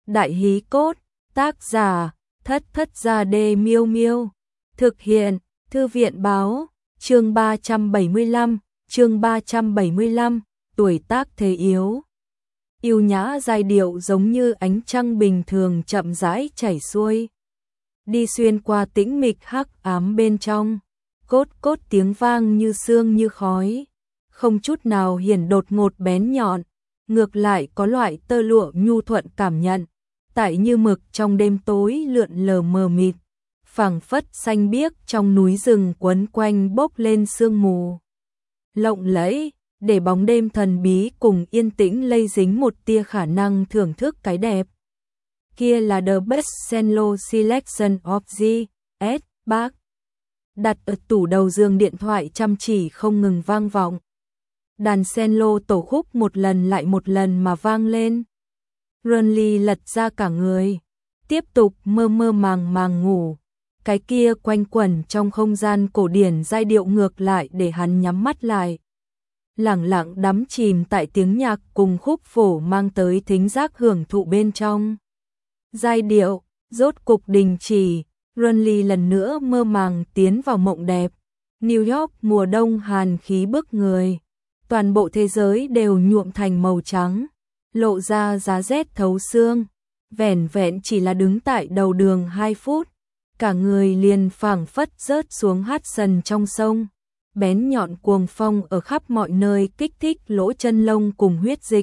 Đại hí cốt, tác giả, Thất Thất Gia Đê Miêu Miêu. Thực hiện, Thư viện báo, chương 375, tuổi tác thế yếu. Yêu nhã giai điệu giống như ánh trăng bình thường chậm rãi chảy xuôi. Đi xuyên qua tĩnh mịch hắc ám bên trong, cốt cốt tiếng vang như sương như khói. Không chút nào hiển đột ngột bén nhọn, ngược lại có loại tơ lụa nhu thuận cảm nhận, tại như mực trong đêm tối lượn lờ mờ mịt, phảng phất xanh biếc trong núi rừng quấn quanh bốc lên sương mù. Lộng lẫy, để bóng đêm thần bí cùng yên tĩnh lây dính một tia khả năng thưởng thức cái đẹp. Kia là The Best Cello Selection of the S. Bach. Đặt ở tủ đầu giường điện thoại chăm chỉ không ngừng vang vọng. Đàn cello tổ khúc một lần lại một lần mà vang lên. Ronly lật ra cả người, tiếp tục mơ mơ màng màng ngủ. Cái kia quanh quẩn trong không gian cổ điển giai điệu ngược lại để hắn nhắm mắt lại. Lẳng lặng đắm chìm tại tiếng nhạc cùng khúc phổ mang tới thính giác hưởng thụ bên trong. Giai điệu, rốt cục đình chỉ, Ronly lần nữa mơ màng tiến vào mộng đẹp. New York mùa đông hàn khí bức người. Toàn bộ thế giới đều nhuộm thành màu trắng, lộ ra giá rét thấu xương. Vẻn vẹn chỉ là đứng tại đầu đường 2 phút, cả người liền phảng phất rớt xuống Hudson trong sông. Bén nhọn cuồng phong ở khắp mọi nơi kích thích lỗ chân lông cùng huyết dịch.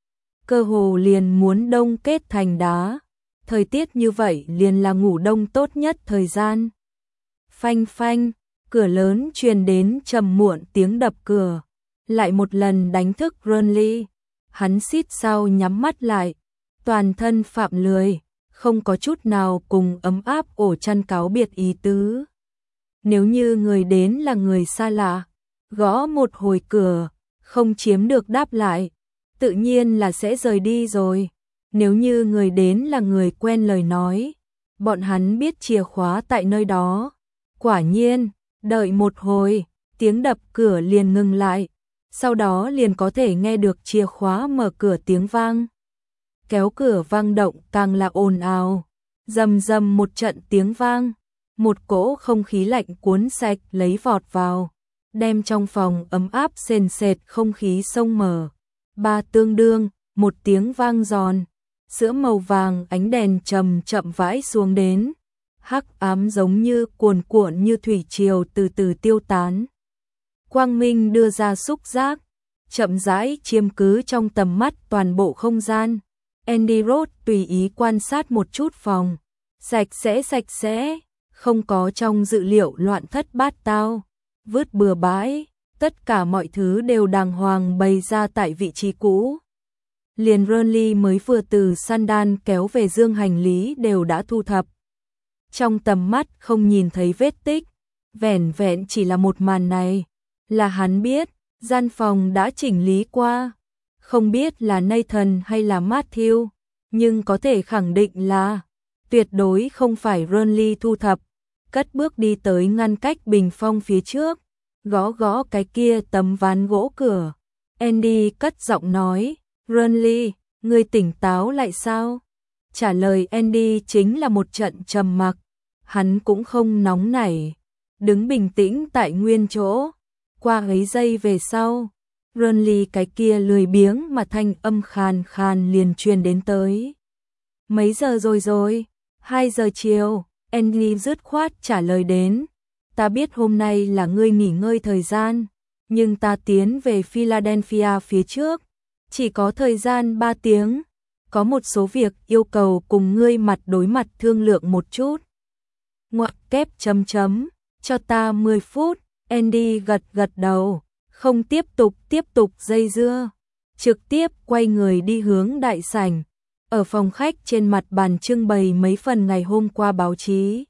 Cơ hồ liền muốn đông kết thành đá. Thời tiết như vậy liền là ngủ đông tốt nhất thời gian. Phanh phanh, cửa lớn truyền đến trầm muộn tiếng đập cửa. Lại một lần đánh thức Ronly. Hắn xít sao nhắm mắt lại, toàn thân phạm lười, không có chút nào cùng ấm áp ổ chăn cáo biệt ý tứ. Nếu như người đến là người xa lạ, gõ một hồi cửa, không chiếm được đáp lại, tự nhiên là sẽ rời đi rồi. Nếu như người đến là người quen lời nói, bọn hắn biết chìa khóa tại nơi đó. Quả nhiên, đợi một hồi, tiếng đập cửa liền ngừng lại. Sau đó liền có thể nghe được chìa khóa mở cửa tiếng vang. Kéo cửa vang động càng là ồn ào. Rầm rầm một trận tiếng vang. Một cỗ không khí lạnh cuốn sạch lấy vọt vào. Đem trong phòng ấm áp sền sệt không khí sông mở. Ba tương đương, một tiếng vang giòn. Sữa màu vàng ánh đèn chậm chậm vãi xuống đến. Hắc ám giống như cuồn cuộn như thủy triều từ từ tiêu tán. Quang minh đưa ra xúc giác, chậm rãi chiếm cứ trong tầm mắt toàn bộ không gian. Andy Roth tùy ý quan sát một chút phòng, sạch sẽ, không có trong dự liệu loạn thất bát tao, vứt bừa bãi, tất cả mọi thứ đều đàng hoàng bày ra tại vị trí cũ. Liền Ronly mới vừa từ Sandan kéo về dương hành lý đều đã thu thập. Trong tầm mắt không nhìn thấy vết tích, vẻn vẹn chỉ là một màn này. Là hắn biết, gian phòng đã chỉnh lý qua. Không biết là Nathan hay là Matthew, nhưng có thể khẳng định là tuyệt đối không phải Ronly thu thập. Cất bước đi tới ngăn cách bình phong phía trước, gõ gõ cái kia tấm ván gỗ cửa. Andy cất giọng nói, Ronly, ngươi tỉnh táo lại sao? Trả lời Andy chính là một trận trầm mặc. Hắn cũng không nóng nảy, đứng bình tĩnh tại nguyên chỗ. Qua ấy giây về sau, Ronly cái kia lười biếng mà thanh âm khàn khàn liền truyền đến tới. Mấy giờ rồi? 2 giờ chiều, Andy dứt khoát trả lời đến. Ta biết hôm nay là ngươi nghỉ ngơi thời gian, nhưng ta tiến về Philadelphia phía trước, chỉ có thời gian 3 tiếng. Có một số việc yêu cầu cùng ngươi mặt đối mặt thương lượng một chút. Ngoặc kép chấm chấm, cho ta 10 phút. Andy gật đầu, không tiếp tục dây dưa, trực tiếp quay người đi hướng đại sảnh. Ở phòng khách trên mặt bàn trưng bày mấy phần ngày hôm qua báo chí.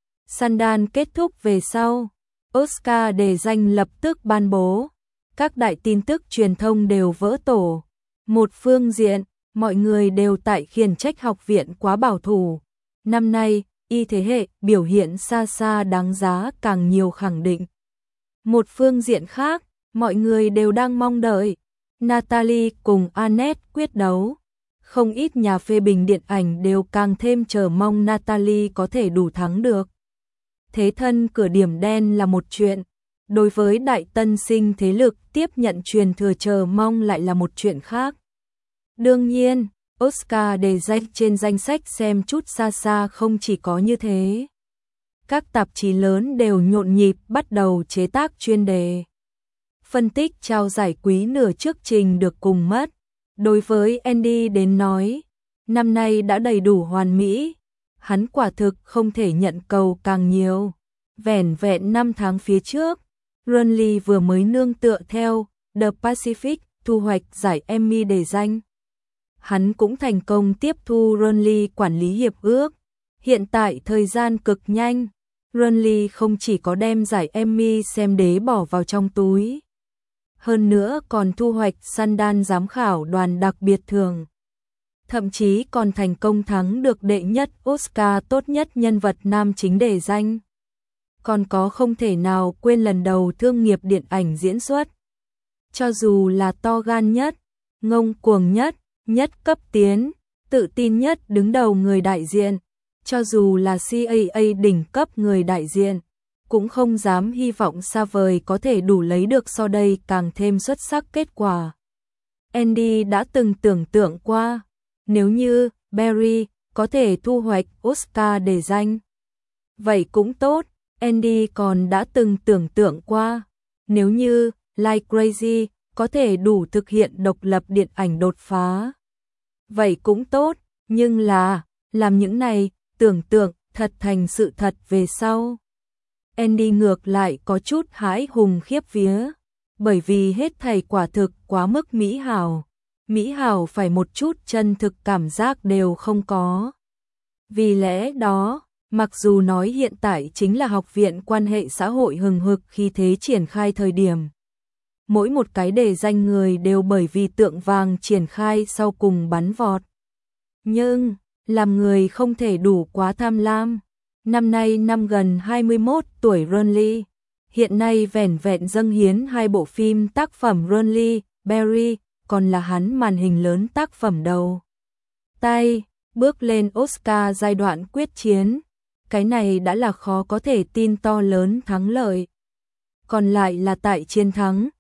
Sandan kết thúc về sau, Oscar đề danh lập tức ban bố. Các đại tin tức truyền thông đều vỡ tổ. Một phương diện, mọi người đều tại khiển trách học viện quá bảo thủ. Năm nay, y thế hệ biểu hiện xa xa đáng giá càng nhiều khẳng định. Một phương diện khác, mọi người đều đang mong đợi Natalie cùng Annette quyết đấu. Không ít nhà phê bình điện ảnh đều càng thêm chờ mong Natalie có thể đủ thắng được. Thế thân cửa điểm đen là một chuyện, đối với đại tân sinh thế lực tiếp nhận truyền thừa chờ mong lại là một chuyện khác. Đương nhiên, Oscar đề danh trên danh sách xem chút xa xa không chỉ có như thế. Các tạp chí lớn đều nhộn nhịp bắt đầu chế tác chuyên đề. Phân tích trao giải quý nửa trước trình được cùng mất. Đối với Andy đến nói, năm nay đã đầy đủ hoàn mỹ. Hắn quả thực không thể nhận cầu càng nhiều. Vẻn vẹn 5 tháng phía trước, Ronley vừa mới nương tựa theo The Pacific thu hoạch giải Emmy đề danh. Hắn cũng thành công tiếp thu Ronley quản lý hiệp ước. Hiện tại thời gian cực nhanh, Ronley không chỉ có đem giải Emmy xem đế bỏ vào trong túi, hơn nữa còn thu hoạch Sundance giám khảo đoàn đặc biệt thường. Thậm chí còn thành công thắng được đệ nhất Oscar tốt nhất nhân vật nam chính đề danh. Còn có không thể nào quên lần đầu thương nghiệp điện ảnh diễn xuất. Cho dù là to gan nhất, ngông cuồng nhất, nhất cấp tiến, tự tin nhất đứng đầu người đại diện, cho dù là CAA đỉnh cấp người đại diện, cũng không dám hy vọng xa vời có thể đủ lấy được so đây càng thêm xuất sắc kết quả. Andy đã từng tưởng tượng qua, nếu như Barry có thể thu hoạch Oscar đề danh, vậy cũng tốt. Andy còn đã từng tưởng tượng qua, nếu như Like Crazy có thể đủ thực hiện độc lập điện ảnh đột phá, vậy cũng tốt, nhưng là làm những này tưởng tượng thật thành sự thật về sau. Andy ngược lại có chút hãi hùng khiếp vía, bởi vì hết thảy quả thực quá mức mỹ hảo. Mỹ hảo phải một chút chân thực cảm giác đều không có. Vì lẽ đó, mặc dù nói hiện tại chính là học viện quan hệ xã hội hừng hực khi thế triển khai thời điểm. Mỗi một cái đề danh người đều bởi vì tượng vàng triển khai sau cùng bắn vọt. Nhưng, làm người không thể đủ quá tham lam. Năm nay năm gần 21 tuổi Ronley, hiện nay vẻn vẹn dâng hiến 2 bộ phim tác phẩm Ronley, Barry, còn là hắn màn hình lớn tác phẩm đầu tay, bước lên Oscar giai đoạn quyết chiến. Cái này đã là khó có thể tin to lớn thắng lợi. Còn lại là tại chiến thắng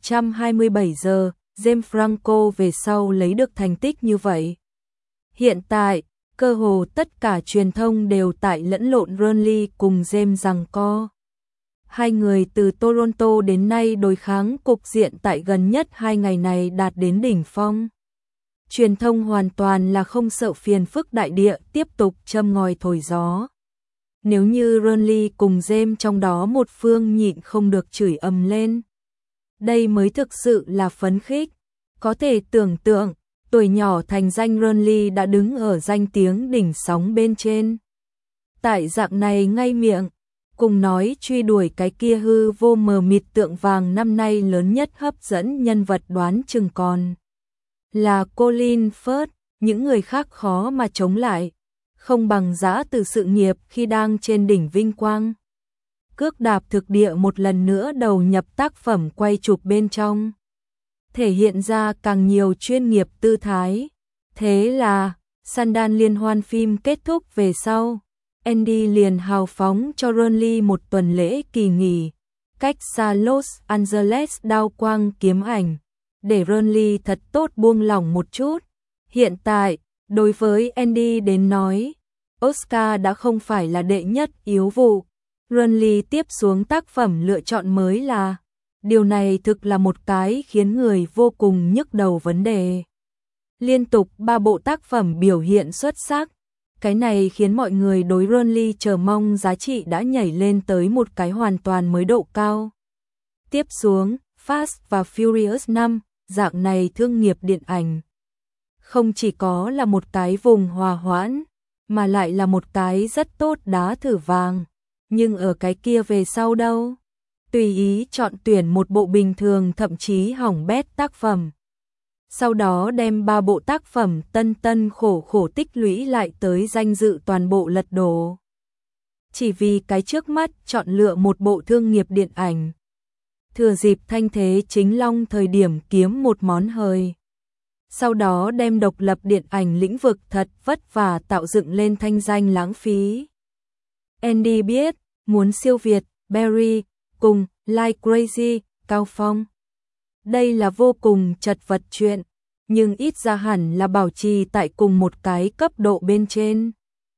127 giờ, James Franco về sau lấy được thành tích như vậy. Hiện tại, cơ hồ tất cả truyền thông đều tại lẫn lộn Ronley cùng James giằng co. Hai người từ Toronto đến nay đối kháng cục diện tại gần nhất 2 ngày này đạt đến đỉnh phong. Truyền thông hoàn toàn là không sợ phiền phức đại địa tiếp tục châm ngòi thổi gió. Nếu như Ronley cùng James trong đó một phương nhịn không được chửi ầm lên, đây mới thực sự là phấn khích. Có thể tưởng tượng, tuổi nhỏ thành danh Ronley đã đứng ở danh tiếng đỉnh sóng bên trên. Tại dạng này ngay miệng, cùng nói truy đuổi cái kia hư vô mờ mịt tượng vàng năm nay lớn nhất hấp dẫn nhân vật đoán chừng còn là Colin Firth, những người khác khó mà chống lại, không bằng giã từ sự nghiệp khi đang trên đỉnh vinh quang. Cước đạp thực địa một lần nữa đầu nhập tác phẩm quay chụp bên trong, thể hiện ra càng nhiều chuyên nghiệp tư thái. Thế là, Sundance liên hoan phim kết thúc về sau, Andy liền hào phóng cho Ronley một tuần lễ kỳ nghỉ, cách xa Los Angeles đao quang kiếm ảnh, để Ronley thật tốt buông lỏng một chút. Hiện tại, đối với Andy đến nói, Oscar đã không phải là đệ nhất yếu vụ. Ronley tiếp xuống tác phẩm lựa chọn mới là, điều này thực là một cái khiến người vô cùng nhức đầu vấn đề. Liên tục 3 bộ tác phẩm biểu hiện xuất sắc, cái này khiến mọi người đối Ronley chờ mong giá trị đã nhảy lên tới một cái hoàn toàn mới độ cao. Tiếp xuống, Fast và Furious 5, dạng này thương nghiệp điện ảnh, không chỉ có là một cái vùng hòa hoãn, mà lại là một cái rất tốt đá thử vàng. Nhưng ở cái kia về sau đâu? Tùy ý chọn tuyển một bộ bình thường thậm chí hỏng bét tác phẩm. Sau đó đem 3 bộ tác phẩm tân tân khổ khổ tích lũy lại tới danh dự toàn bộ lật đổ. Chỉ vì cái trước mắt chọn lựa một bộ thương nghiệp điện ảnh. Thừa dịp thanh thế chính long thời điểm kiếm một món hời. sau đó đem độc lập điện ảnh lĩnh vực thật vất vả tạo dựng lên thanh danh lãng phí. Andy biết, muốn siêu việt Barry cùng Like Crazy, Cao Phong. Đây là vô cùng chật vật chuyện, nhưng ít ra hẳn là bảo trì tại cùng một cái cấp độ bên trên.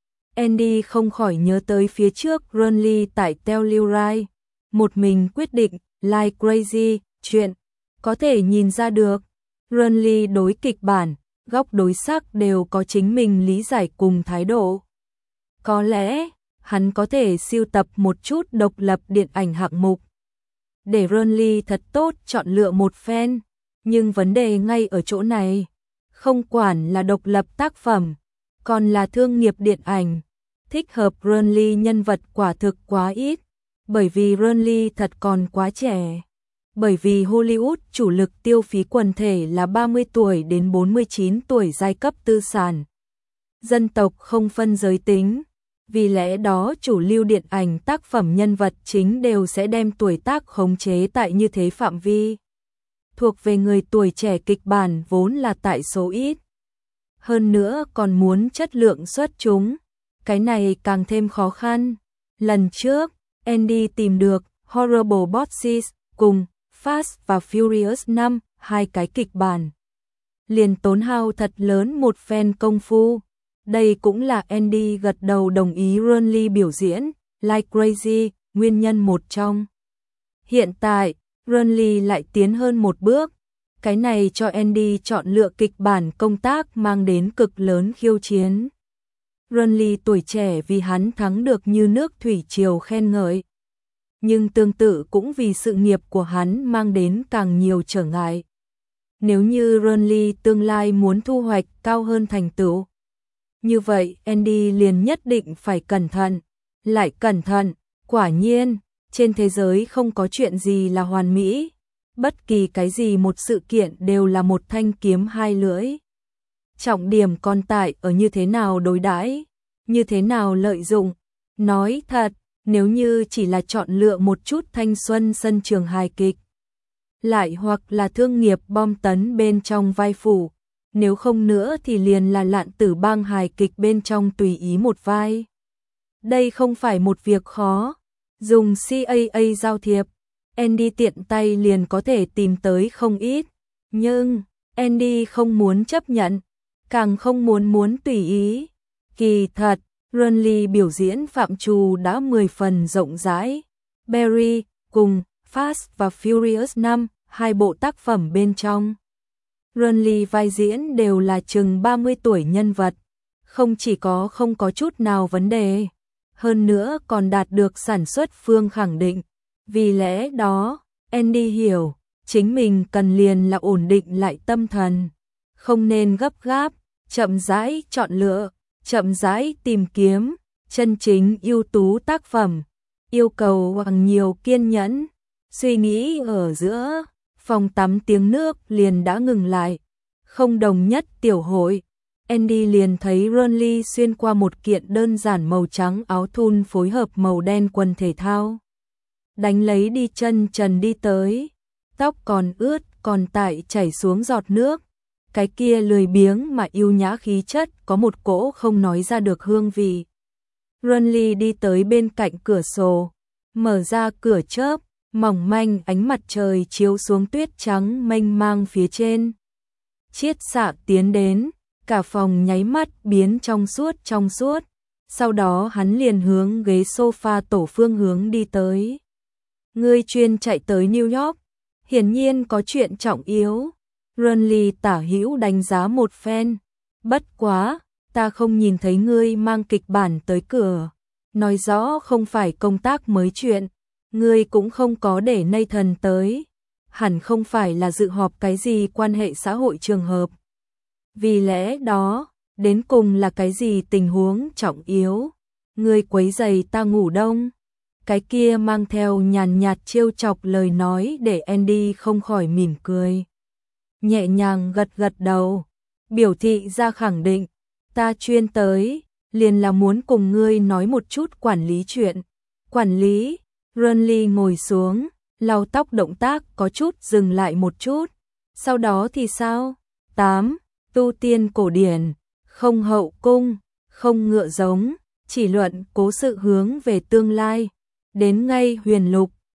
Andy không khỏi nhớ tới phía trước Renly tại Telluride, một mình quyết định Like Crazy, chuyện có thể nhìn ra được. Renly đối kịch bản, góc đối sắc đều có chính mình lý giải cùng thái độ. Có lẽ, hắn có thể sưu tập một chút độc lập điện ảnh hạng mục. Để Renly thật tốt chọn lựa một phen, nhưng vấn đề ngay ở chỗ này. Không quản là độc lập tác phẩm, còn là thương nghiệp điện ảnh. Thích hợp Renly nhân vật quả thực quá ít, bởi vì Renly thật còn quá trẻ. Bởi vì Hollywood chủ lực tiêu phí quần thể là 30 tuổi đến 49 tuổi giai cấp tư sản. Dân tộc không phân giới tính. Vì lẽ đó chủ lưu điện ảnh tác phẩm nhân vật chính đều sẽ đem tuổi tác khống chế tại như thế phạm vi. Thuộc về người tuổi trẻ kịch bản vốn là tại số ít. Hơn nữa còn muốn chất lượng xuất chúng. Cái này càng thêm khó khăn. Lần trước, Andy tìm được Horrible Bosses cùng Fast và Furious 5, hai cái kịch bản. Liền tốn hao thật lớn một phen công phu. Đây cũng là Andy gật đầu đồng ý Renly biểu diễn Like Crazy, nguyên nhân một trong. Hiện tại, Renly lại tiến hơn một bước. Cái này cho Andy chọn lựa kịch bản công tác mang đến cực lớn khiêu chiến. Renly tuổi trẻ vì hắn thắng được như nước thủy triều khen ngợi. Nhưng tương tự cũng vì sự nghiệp của hắn mang đến càng nhiều trở ngại. Nếu như Renly tương lai muốn thu hoạch cao hơn thành tựu, như vậy Andy liền nhất định phải cẩn thận, lại cẩn thận. Quả nhiên, trên thế giới không có chuyện gì là hoàn mỹ. Bất kỳ cái gì một sự kiện đều là một thanh kiếm hai lưỡi. Trọng điểm còn tại ở như thế nào đối đãi, như thế nào lợi dụng. Nói thật, nếu như chỉ là chọn lựa một chút thanh xuân sân trường hài kịch, lại hoặc là thương nghiệp bom tấn bên trong vai phụ, nếu không nữa thì liền là Lạn Tử Bang hài kịch bên trong tùy ý một vai. Đây không phải một việc khó, dùng CAA giao thiệp, Andy tiện tay liền có thể tìm tới không ít, nhưng Andy không muốn chấp nhận, càng không muốn tùy ý. Kỳ thật, Renly biểu diễn phạm trù đã 10 phần rộng rãi. Barry cùng Fast và Furious 5, hai bộ tác phẩm bên trong. Renly vai diễn đều là chừng 30 tuổi nhân vật, không chỉ có không có chút nào vấn đề, hơn nữa còn đạt được sản xuất phương khẳng định. Vì lẽ đó, Andy hiểu, chính mình cần liền là ổn định lại tâm thần, không nên gấp gáp, chậm rãi chọn lựa, chậm rãi tìm kiếm, chân chính ưu tú tác phẩm, yêu cầu bằng nhiều kiên nhẫn. Suy nghĩ ở giữa, phòng tắm tiếng nước liền đã ngừng lại. Không đồng nhất tiểu hội, Andy liền thấy Renly xuyên qua một kiện đơn giản màu trắng áo thun phối hợp màu đen quần thể thao. Đánh lấy đi chân trần đi tới, tóc còn ướt còn tại chảy xuống giọt nước. Cái kia lười biếng mà yêu nhã khí chất có một cỗ không nói ra được hương vị. Renly đi tới bên cạnh cửa sổ, mở ra cửa chớp, mỏng manh ánh mặt trời chiếu xuống tuyết trắng mênh mang phía trên. Chiết xạ tiến đến, cả phòng nháy mắt biến trong suốt. Sau đó hắn liền hướng ghế sofa tổ phương hướng đi tới. Ngươi chuyên chạy tới New York, hiển nhiên có chuyện trọng yếu. Renly tả hữu đánh giá một phen. Bất quá, ta không nhìn thấy ngươi mang kịch bản tới cửa. Nói rõ không phải công tác mới chuyện. Ngươi cũng không có để Nathan tới. Hẳn không phải là dự họp cái gì quan hệ xã hội trường hợp. Vì lẽ đó, đến cùng là cái gì tình huống trọng yếu. Ngươi quấy rầy ta ngủ đông. Cái kia mang theo nhàn nhạt trêu chọc lời nói để Andy không khỏi mỉm cười. Nhẹ nhàng gật gật đầu, biểu thị ra khẳng định, ta chuyên tới, liền là muốn cùng ngươi nói một chút quản lý chuyện. Quản lý, Renly ngồi xuống, lau tóc động tác có chút dừng lại một chút. Sau đó thì sao? 8. tu tiên cổ điển, không hậu cung, không ngựa giống, chỉ luận cố sự hướng về tương lai. Đến ngay huyền lục,